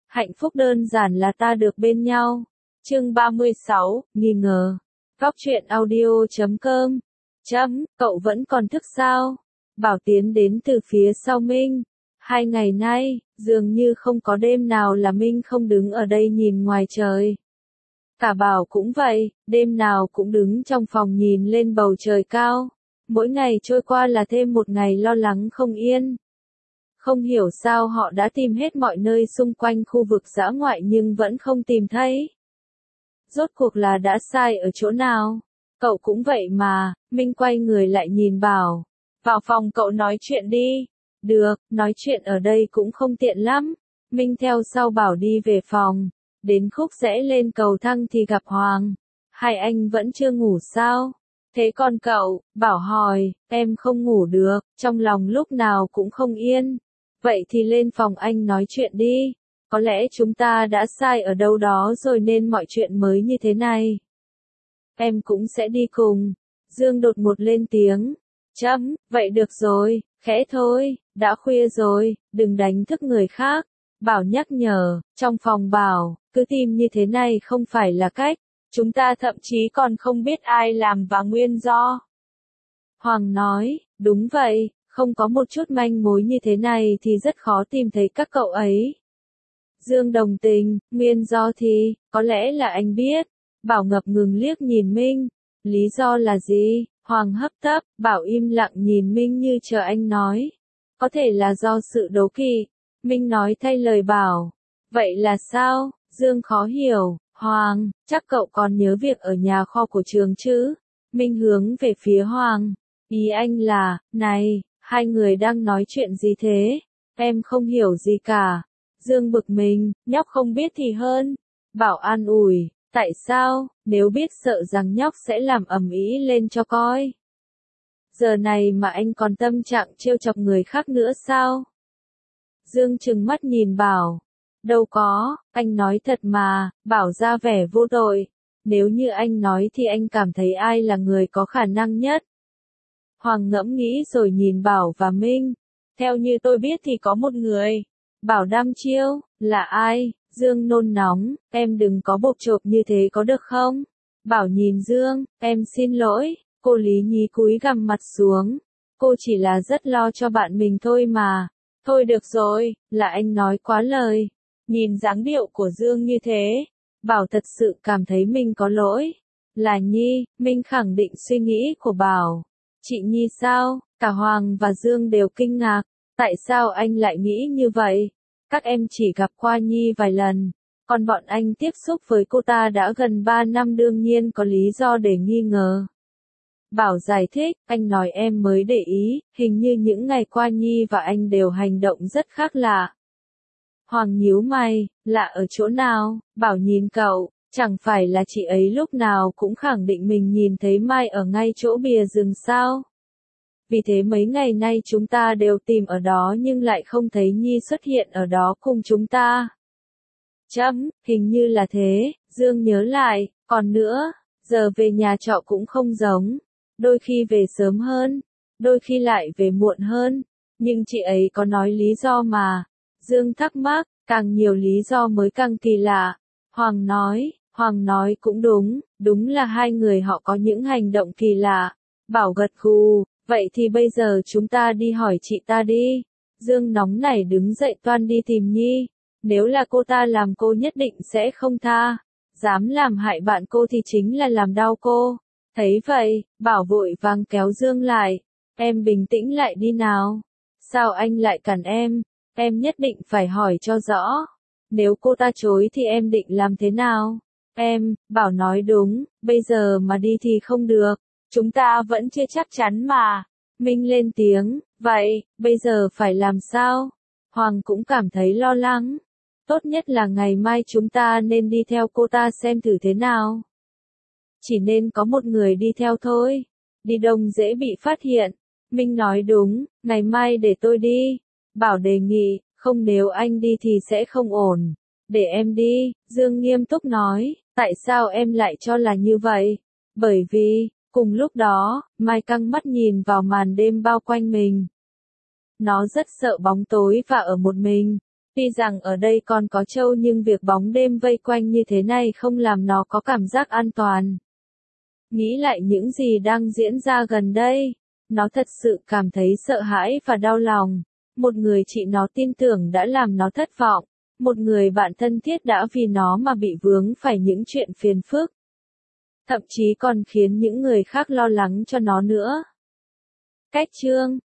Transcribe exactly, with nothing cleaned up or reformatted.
Hạnh phúc đơn giản là ta được bên nhau. Chương ba mươi sáu, nghi ngờ. Góc truyện audio chấm com. Chấm, cậu vẫn còn thức sao? Bảo tiến đến từ phía sau Minh. Hai ngày nay, dường như không có đêm nào là Minh không đứng ở đây nhìn ngoài trời. Cả Bảo cũng vậy, đêm nào cũng đứng trong phòng nhìn lên bầu trời cao. Mỗi ngày trôi qua là thêm một ngày lo lắng không yên. Không hiểu sao họ đã tìm hết mọi nơi xung quanh khu vực dã ngoại nhưng vẫn không tìm thấy. Rốt cuộc là đã sai ở chỗ nào? Cậu cũng vậy mà, Minh quay người lại nhìn Bảo. Vào phòng cậu nói chuyện đi. Được, nói chuyện ở đây cũng không tiện lắm. Minh theo sau Bảo đi về phòng. Đến khúc rẽ lên cầu thang thì gặp Hoàng. Hai anh vẫn chưa ngủ sao? Thế còn cậu? Bảo hỏi, em không ngủ được, trong lòng lúc nào cũng không yên. Vậy thì lên phòng anh nói chuyện đi. Có lẽ chúng ta đã sai ở đâu đó rồi nên mọi chuyện mới như thế này. Em cũng sẽ đi cùng. Dương đột ngột lên tiếng. Chấm, vậy được rồi, khẽ thôi, đã khuya rồi, đừng đánh thức người khác. Bảo nhắc nhở, trong phòng Bảo, cứ tìm như thế này không phải là cách. Chúng ta thậm chí còn không biết ai làm và nguyên do. Hoàng nói, đúng vậy, không có một chút manh mối như thế này thì rất khó tìm thấy các cậu ấy. Dương đồng tình, nguyên do thì, có lẽ là anh biết. Bảo ngập ngừng liếc nhìn Minh. Lý do là gì? Hoàng hấp tấp, Bảo im lặng nhìn Minh như chờ anh nói. Có thể là do sự đố kỵ. Minh nói thay lời Bảo. Vậy là sao? Dương khó hiểu. Hoàng, chắc cậu còn nhớ việc ở nhà kho của trường chứ? Minh hướng về phía Hoàng. Ý anh là, này, hai người đang nói chuyện gì thế? Em không hiểu gì cả. Dương bực mình, nhóc không biết thì hơn. Bảo an ủi, tại sao, nếu biết sợ rằng nhóc sẽ làm ầm ĩ lên cho coi. Giờ này mà anh còn tâm trạng trêu chọc người khác nữa sao? Dương trừng mắt nhìn Bảo. Đâu có, anh nói thật mà, Bảo ra vẻ vô tội. Nếu như anh nói thì anh cảm thấy ai là người có khả năng nhất. Hoàng ngẫm nghĩ rồi nhìn Bảo và Minh. Theo như tôi biết thì có một người. Bảo đăm chiêu, là ai? Dương nôn nóng, em đừng có bộp chộp như thế có được không? Bảo nhìn Dương, em xin lỗi, cô Lý Nhi cúi gằm mặt xuống. Cô chỉ là rất lo cho bạn mình thôi mà. Thôi được rồi, là anh nói quá lời. Nhìn dáng điệu của Dương như thế, Bảo thật sự cảm thấy mình có lỗi. Là Nhi, Minh khẳng định suy nghĩ của Bảo. Chị Nhi sao? Cả Hoàng và Dương đều kinh ngạc. Tại sao anh lại nghĩ như vậy? Các em chỉ gặp qua Nhi vài lần. Còn bọn anh tiếp xúc với cô ta đã gần ba năm đương nhiên có lý do để nghi ngờ. Bảo giải thích, anh nói em mới để ý, hình như những ngày qua Nhi và anh đều hành động rất khác lạ. Hoàng nhíu mày, lạ ở chỗ nào? Bảo nhìn cậu, chẳng phải là chị ấy lúc nào cũng khẳng định mình nhìn thấy Mai ở ngay chỗ bìa rừng sao? Vì thế mấy ngày nay chúng ta đều tìm ở đó nhưng lại không thấy Nhi xuất hiện ở đó cùng chúng ta. Chấm, hình như là thế, Dương nhớ lại, còn nữa, giờ về nhà trọ cũng không giống. Đôi khi về sớm hơn, đôi khi lại về muộn hơn, nhưng chị ấy có nói lý do mà. Dương thắc mắc, càng nhiều lý do mới càng kỳ lạ. Hoàng nói, Hoàng nói cũng đúng, đúng là hai người họ có những hành động kỳ lạ. Bảo gật gù, vậy thì bây giờ chúng ta đi hỏi chị ta đi. Dương nóng nảy đứng dậy toan đi tìm Nhi. Nếu là cô ta làm cô nhất định sẽ không tha. Dám làm hại bạn cô thì chính là làm đau cô. Thấy vậy, Bảo vội vàng kéo Dương lại. Em bình tĩnh lại đi nào. Sao anh lại cản em? Em nhất định phải hỏi cho rõ. Nếu cô ta chối thì em định làm thế nào? Em, Bảo nói đúng, bây giờ mà đi thì không được. Chúng ta vẫn chưa chắc chắn mà. Minh lên tiếng, vậy, bây giờ phải làm sao? Hoàng cũng cảm thấy lo lắng. Tốt nhất là ngày mai chúng ta nên đi theo cô ta xem thử thế nào. Chỉ nên có một người đi theo thôi. Đi đông dễ bị phát hiện. Minh nói đúng, ngày mai để tôi đi. Bảo đề nghị, không nếu anh đi thì sẽ không ổn. Để em đi, Dương nghiêm túc nói, tại sao em lại cho là như vậy? Bởi vì, cùng lúc đó, Mai căng mắt nhìn vào màn đêm bao quanh mình. Nó rất sợ bóng tối và ở một mình. Tuy rằng ở đây còn có Châu nhưng việc bóng đêm vây quanh như thế này không làm nó có cảm giác an toàn. Nghĩ lại những gì đang diễn ra gần đây, nó thật sự cảm thấy sợ hãi và đau lòng. Một người chị nó tin tưởng đã làm nó thất vọng. Một người bạn thân thiết đã vì nó mà bị vướng phải những chuyện phiền phức. Thậm chí còn khiến những người khác lo lắng cho nó nữa. Cách chương